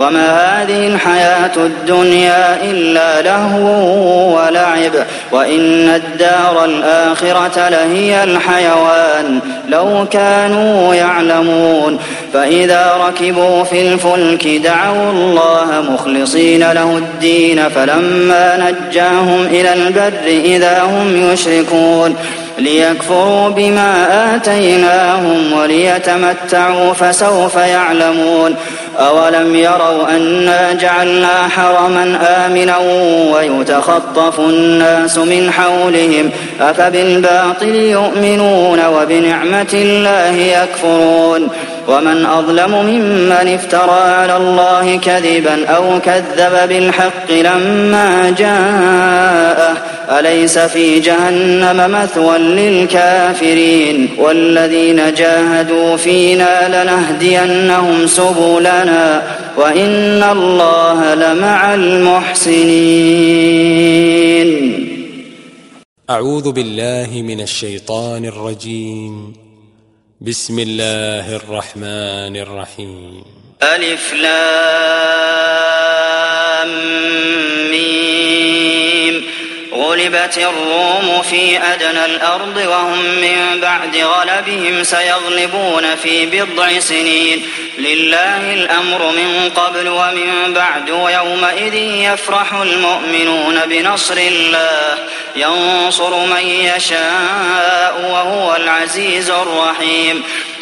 وما هذه الحياة الدنيا إلا لهو ولعب وإن الدار الآخرة لهي الحيوان لو كانوا يعلمون فإذا ركبوا في الفلك دعوا الله مخلصين له الدين فلما نجاهم إلى البر إذا هم يشركون ليكفروا بما آتيناهم وليتمتعوا فسوف يعلمون أولم يروا أنا جعلنا حرما آمنا ويتخطف الناس من حولهم أفبالباطل يؤمنون وبنعمة الله يكفرون ومن أظلم ممن افترى على الله كذبا أو كذب بالحق لما جاءه أليس في جهنم مثوى للكافرين والذين جاهدوا فينا لنهدينهم سبلنا وإن الله لمع المحسنين. أعوذ بالله من الشيطان الرجيم. بسم الله الرحمن الرحيم. ألف لام ميم غلبت الروم في أدنى الأرض وهم من بعد غلبهم سيغلبون في بضع سنين لله الأمر من قبل ومن بعد ويومئذ يفرح المؤمنون بنصر الله ينصر من يشاء وهو العزيز الرحيم.